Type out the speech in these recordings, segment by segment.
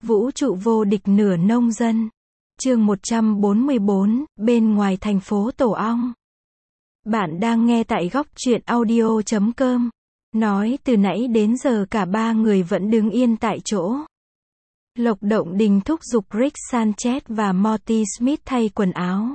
Vũ trụ vô địch nửa nông dân. Chương 144, bên ngoài thành phố Tổ Ong. Bạn đang nghe tại góc truyện audio.com. Nói từ nãy đến giờ cả ba người vẫn đứng yên tại chỗ. Lộc Động Đình thúc giục Rick Sanchez và Morty Smith thay quần áo.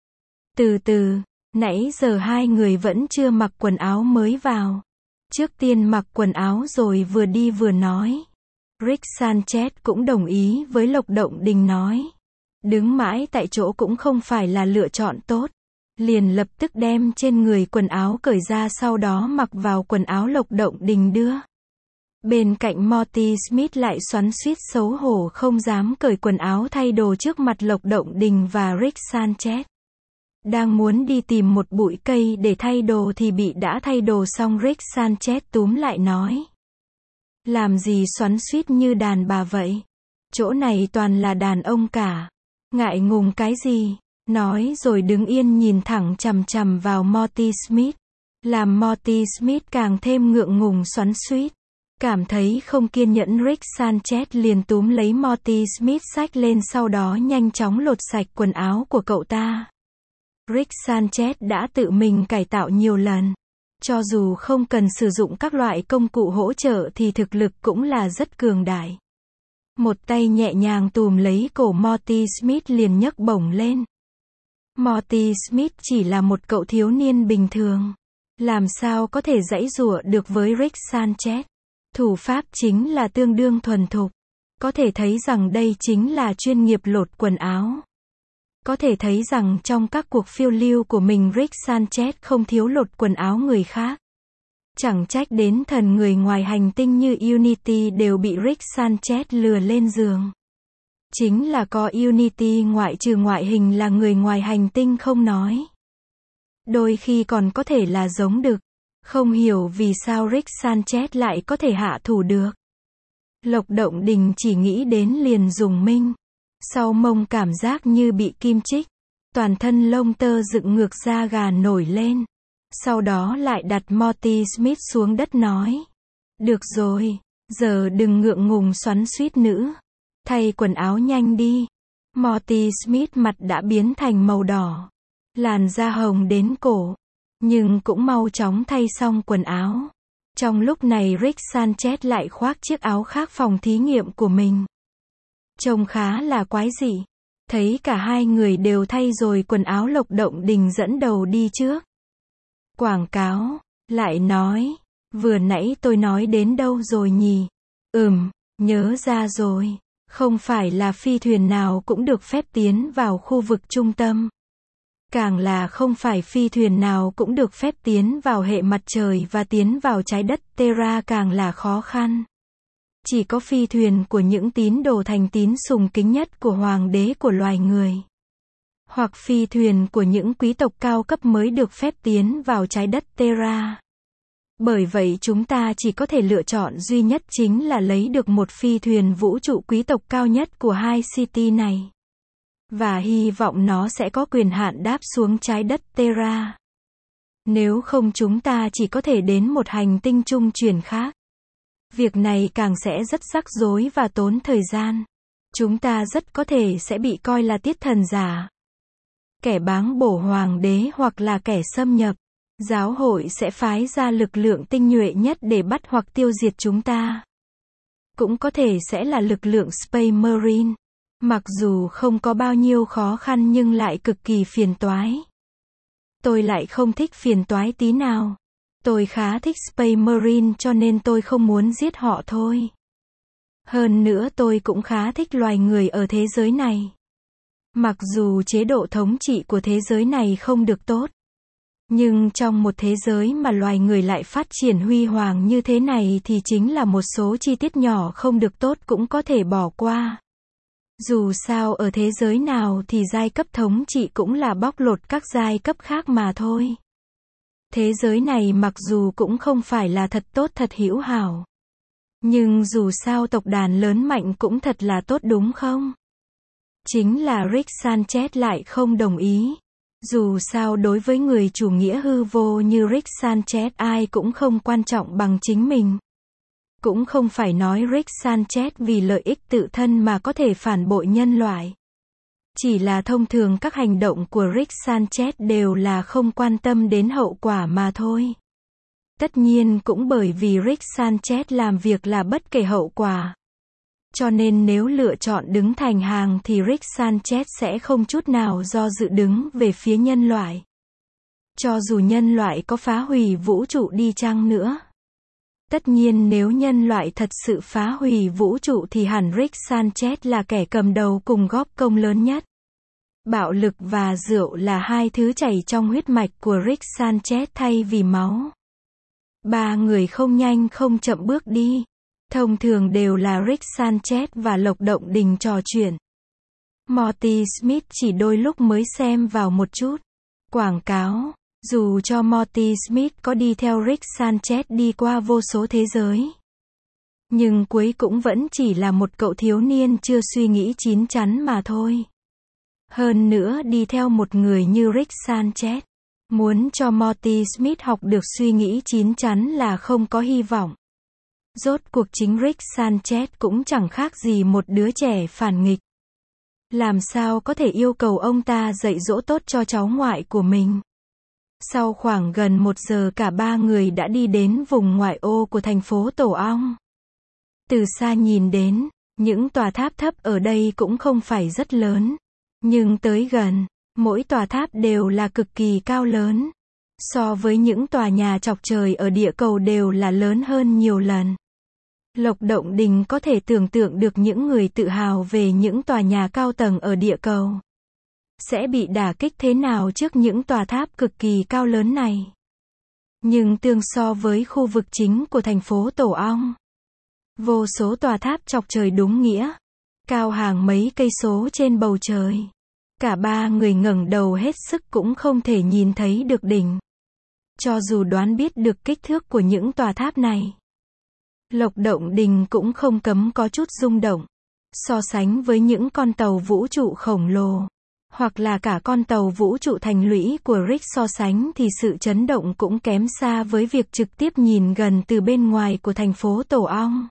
Từ từ, nãy giờ hai người vẫn chưa mặc quần áo mới vào. Trước tiên mặc quần áo rồi vừa đi vừa nói. Rick Sanchez cũng đồng ý với Lộc Động Đình nói. Đứng mãi tại chỗ cũng không phải là lựa chọn tốt. Liền lập tức đem trên người quần áo cởi ra, sau đó mặc vào quần áo Lộc Động Đình đưa. Bên cạnh Morty Smith lại xoắn xuýt xấu hổ không dám cởi quần áo thay đồ trước mặt Lộc Động Đình và Rick Sanchez. Đang muốn đi tìm một bụi cây để thay đồ thì bị đã thay đồ xong Rick Sanchez túm lại nói. Làm gì xoắn xuýt như đàn bà vậy? Chỗ này toàn là đàn ông cả. Ngại ngùng cái gì? Nói rồi đứng yên nhìn thẳng chằm chằm vào Morty Smith. Làm Morty Smith càng thêm ngượng ngùng xoắn xuýt. Cảm thấy không kiên nhẫn, Rick Sanchez liền túm lấy Morty Smith xách lên, sau đó nhanh chóng lột sạch quần áo của cậu ta. Rick Sanchez đã tự mình cải tạo nhiều lần. Cho dù không cần sử dụng các loại công cụ hỗ trợ thì thực lực cũng là rất cường đại. Một tay nhẹ nhàng túm lấy cổ Morty Smith liền nhấc bổng lên. Morty Smith chỉ là một cậu thiếu niên bình thường. Làm sao có thể giãy giụa được với Rick Sanchez. Thủ pháp chính là tương đương thuần thục. Có thể thấy rằng đây chính là chuyên nghiệp lột quần áo. Có thể thấy rằng trong các cuộc phiêu lưu của mình, Rick Sanchez không thiếu lột quần áo người khác. Chẳng trách đến thần người ngoài hành tinh như Unity đều bị Rick Sanchez lừa lên giường. Chính là có Unity ngoại trừ ngoại hình là người ngoài hành tinh không nói. Đôi khi còn có thể là giống đực. Không hiểu vì sao Rick Sanchez lại có thể hạ thủ được. Lộc Động Đình chỉ nghĩ đến liền rùng mình. Sau mông cảm giác như bị kim chích. Toàn thân lông tơ dựng ngược, da gà nổi lên. Sau đó lại đặt Morty Smith xuống đất nói. Được rồi, giờ đừng ngượng ngùng xoắn xuýt nữa. Thay quần áo nhanh đi. Morty Smith mặt đã biến thành màu đỏ. Làn da hồng đến cổ. Nhưng cũng mau chóng thay xong quần áo. Trong lúc này Rick Sanchez lại khoác chiếc áo khác phòng thí nghiệm của mình. Trông khá là quái dị. Thấy cả hai người đều thay rồi quần áo, Lộc Động Đình dẫn đầu đi trước. Quảng cáo, lại nói, vừa nãy tôi nói đến đâu rồi nhỉ? Nhớ ra rồi. Không phải là phi thuyền nào cũng được phép tiến vào khu vực trung tâm. Càng là không phải phi thuyền nào cũng được phép tiến vào hệ mặt trời và tiến vào trái đất Terra càng là khó khăn. Chỉ có phi thuyền của những tín đồ thành tín sùng kính nhất của hoàng đế của loài người. Hoặc phi thuyền của những quý tộc cao cấp mới được phép tiến vào trái đất Terra. Bởi vậy chúng ta chỉ có thể lựa chọn duy nhất chính là lấy được một phi thuyền vũ trụ quý tộc cao nhất của hai city này. Và hy vọng nó sẽ có quyền hạn đáp xuống trái đất Terra. Nếu không chúng ta chỉ có thể đến một hành tinh trung chuyển khác. Việc này càng sẽ rất rắc rối và tốn thời gian. Chúng ta rất có thể sẽ bị coi là tiết thần giả. Kẻ báng bổ hoàng đế hoặc là kẻ xâm nhập. Giáo hội sẽ phái ra lực lượng tinh nhuệ nhất để bắt hoặc tiêu diệt chúng ta. Cũng có thể sẽ là lực lượng Space Marine. Mặc dù không có bao nhiêu khó khăn nhưng lại cực kỳ phiền toái. Tôi lại không thích phiền toái tí nào. Tôi khá thích Space Marine cho nên tôi không muốn giết họ thôi. Hơn nữa tôi cũng khá thích loài người ở thế giới này. Mặc dù chế độ thống trị của thế giới này không được tốt. Nhưng trong một thế giới mà loài người lại phát triển huy hoàng như thế này thì chính là một số chi tiết nhỏ không được tốt cũng có thể bỏ qua. Dù sao ở thế giới nào thì giai cấp thống trị cũng là bóc lột các giai cấp khác mà thôi. Thế giới này mặc dù cũng không phải là thật tốt, thật hữu hảo. Nhưng dù sao tộc đàn lớn mạnh cũng thật là tốt đúng không? Chính là Rick Sanchez lại không đồng ý. Dù sao đối với người chủ nghĩa hư vô như Rick Sanchez ai cũng không quan trọng bằng chính mình. Cũng không phải nói Rick Sanchez vì lợi ích tự thân mà có thể phản bội nhân loại. Chỉ là thông thường các hành động của Rick Sanchez đều là không quan tâm đến hậu quả mà thôi. Tất nhiên cũng bởi vì Rick Sanchez làm việc là bất kể hậu quả. Cho nên nếu lựa chọn đứng thành hàng thì Rick Sanchez sẽ không chút nào do dự đứng về phía nhân loại. Cho dù nhân loại có phá hủy vũ trụ đi chăng nữa. Tất nhiên nếu nhân loại thật sự phá hủy vũ trụ thì hẳn Rick Sanchez là kẻ cầm đầu cùng góp công lớn nhất. Bạo lực và rượu là hai thứ chảy trong huyết mạch của Rick Sanchez thay vì máu. Ba người không nhanh không chậm bước đi. Thông thường đều là Rick Sanchez và Lộc Động Đình trò chuyện. Morty Smith chỉ đôi lúc mới xem vào một chút. Quảng cáo. Dù cho Morty Smith có đi theo Rick Sanchez đi qua vô số thế giới. Nhưng cuối cũng vẫn chỉ là một cậu thiếu niên chưa suy nghĩ chín chắn mà thôi. Hơn nữa đi theo một người như Rick Sanchez. Muốn cho Morty Smith học được suy nghĩ chín chắn là không có hy vọng. Rốt cuộc chính Rick Sanchez cũng chẳng khác gì một đứa trẻ phản nghịch. Làm sao có thể yêu cầu ông ta dạy dỗ tốt cho cháu ngoại của mình. Sau khoảng gần 1 giờ cả ba người đã đi đến vùng ngoại ô của thành phố Tổ Ong. Từ xa nhìn đến, những tòa tháp thấp ở đây cũng không phải rất lớn. Nhưng tới gần, mỗi tòa tháp đều là cực kỳ cao lớn. So với những tòa nhà chọc trời ở địa cầu đều là lớn hơn nhiều lần. Lộc Động Đình có thể tưởng tượng được những người tự hào về những tòa nhà cao tầng ở địa cầu. Sẽ bị đả kích thế nào trước những tòa tháp cực kỳ cao lớn này. Nhưng tương so với khu vực chính của thành phố Tổ Ong. Vô số tòa tháp chọc trời đúng nghĩa. Cao hàng mấy cây số trên bầu trời. Cả ba người ngẩng đầu hết sức cũng không thể nhìn thấy được đỉnh. Cho dù đoán biết được kích thước của những tòa tháp này. Lộc Động Đình cũng không cấm có chút rung động. So sánh với những con tàu vũ trụ khổng lồ. Hoặc là cả con tàu vũ trụ thành lũy của Rick so sánh thì sự chấn động cũng kém xa với việc trực tiếp nhìn gần từ bên ngoài của thành phố Tổ Ong.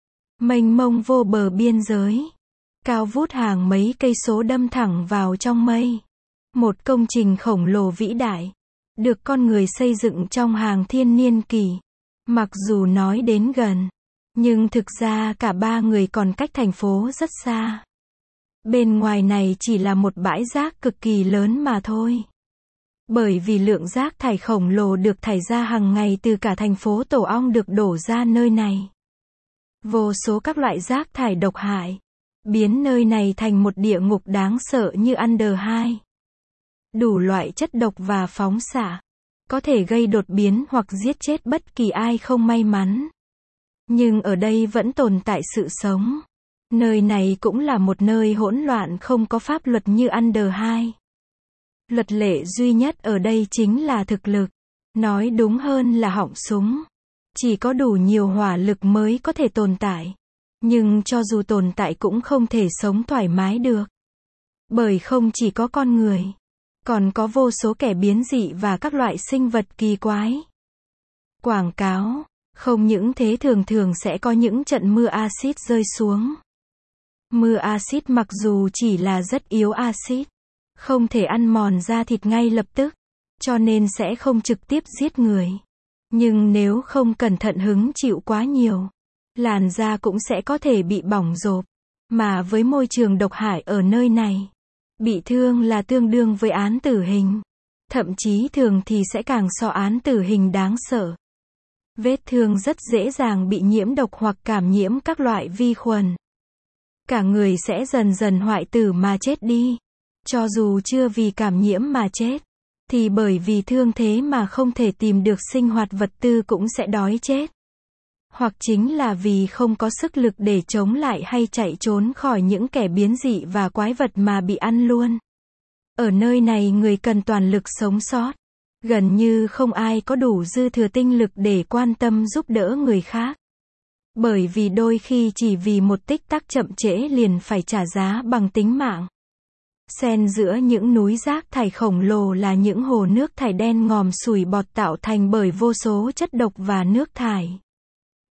Mênh mông vô bờ biên giới. Cao vút hàng mấy cây số đâm thẳng vào trong mây. Một công trình khổng lồ vĩ đại. Được con người xây dựng trong hàng thiên niên kỷ. Mặc dù nói đến gần. Nhưng thực ra cả ba người còn cách thành phố rất xa. Bên ngoài này chỉ là một bãi rác cực kỳ lớn mà thôi. Bởi vì lượng rác thải khổng lồ được thải ra hàng ngày từ cả thành phố Tổ Ong được đổ ra nơi này. Vô số các loại rác thải độc hại. Biến nơi này thành một địa ngục đáng sợ như Under 2. Đủ loại chất độc và phóng xạ. Có thể gây đột biến hoặc giết chết bất kỳ ai không may mắn. Nhưng ở đây vẫn tồn tại sự sống. Nơi này cũng là một nơi hỗn loạn không có pháp luật như Under 2. Luật lệ duy nhất ở đây chính là thực lực. Nói đúng hơn là họng súng. Chỉ có đủ nhiều hỏa lực mới có thể tồn tại. Nhưng cho dù tồn tại cũng không thể sống thoải mái được. Bởi không chỉ có con người. Còn có vô số kẻ biến dị và các loại sinh vật kỳ quái. Quảng cáo. Không những thế thường thường sẽ có những trận mưa axit rơi xuống. Mưa axit mặc dù chỉ là rất yếu axit. Không thể ăn mòn da thịt ngay lập tức. Cho nên sẽ không trực tiếp giết người. Nhưng nếu không cẩn thận hứng chịu quá nhiều. Làn da cũng sẽ có thể bị bỏng rộp. Mà với môi trường độc hại ở nơi này. Bị thương là tương đương với án tử hình. Thậm chí thường thì sẽ càng so án tử hình đáng sợ. Vết thương rất dễ dàng bị nhiễm độc hoặc cảm nhiễm các loại vi khuẩn. Cả người sẽ dần dần hoại tử mà chết đi. Cho dù chưa vì cảm nhiễm mà chết. Thì bởi vì thương thế mà không thể tìm được sinh hoạt vật tư cũng sẽ đói chết. Hoặc chính là vì không có sức lực để chống lại hay chạy trốn khỏi những kẻ biến dị và quái vật mà bị ăn luôn. Ở nơi này người cần toàn lực sống sót. Gần như không ai có đủ dư thừa tinh lực để quan tâm giúp đỡ người khác. Bởi vì đôi khi chỉ vì một tích tắc chậm trễ liền phải trả giá bằng tính mạng. Xen giữa những núi rác thải khổng lồ là những hồ nước thải đen ngòm sủi bọt tạo thành bởi vô số chất độc và nước thải.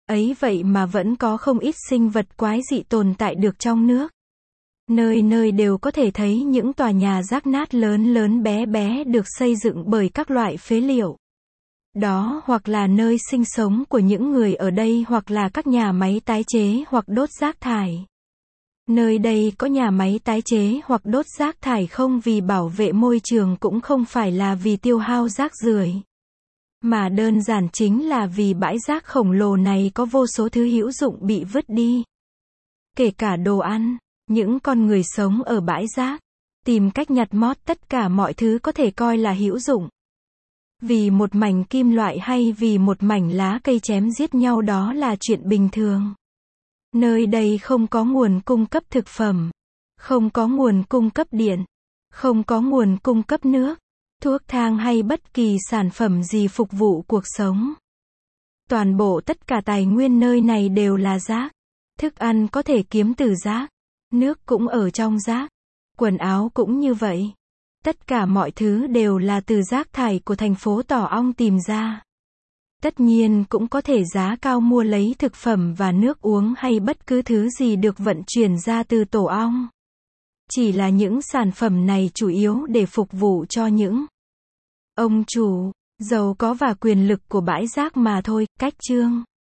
Ấy vậy mà vẫn có không ít sinh vật quái dị tồn tại được trong nước. Nơi nơi đều có thể thấy những tòa nhà rách nát lớn lớn bé bé được xây dựng bởi các loại phế liệu. Đó hoặc là nơi sinh sống của những người ở đây hoặc là các nhà máy tái chế hoặc đốt rác thải. Nơi đây có nhà máy tái chế hoặc đốt rác thải không vì bảo vệ môi trường cũng không phải là vì tiêu hao rác rưởi, mà đơn giản chính là vì bãi rác khổng lồ này có vô số thứ hữu dụng bị vứt đi. Kể cả đồ ăn, những con người sống ở bãi rác, tìm cách nhặt mót tất cả mọi thứ có thể coi là hữu dụng. Vì một mảnh kim loại hay vì một mảnh lá cây chém giết nhau đó là chuyện bình thường. Nơi đây không có nguồn cung cấp thực phẩm, không có nguồn cung cấp điện, không có nguồn cung cấp nước, thuốc thang hay bất kỳ sản phẩm gì phục vụ cuộc sống. Toàn bộ tất cả tài nguyên nơi này đều là rác. Thức ăn có thể kiếm từ rác, nước cũng ở trong rác, quần áo cũng như vậy. Tất cả mọi thứ đều là từ rác thải của thành phố Tổ Ong tìm ra. Tất nhiên cũng có thể giá cao mua lấy thực phẩm và nước uống hay bất cứ thứ gì được vận chuyển ra từ Tổ Ong. Chỉ là những sản phẩm này chủ yếu để phục vụ cho những ông chủ giàu có và quyền lực của bãi rác mà thôi. Cách chương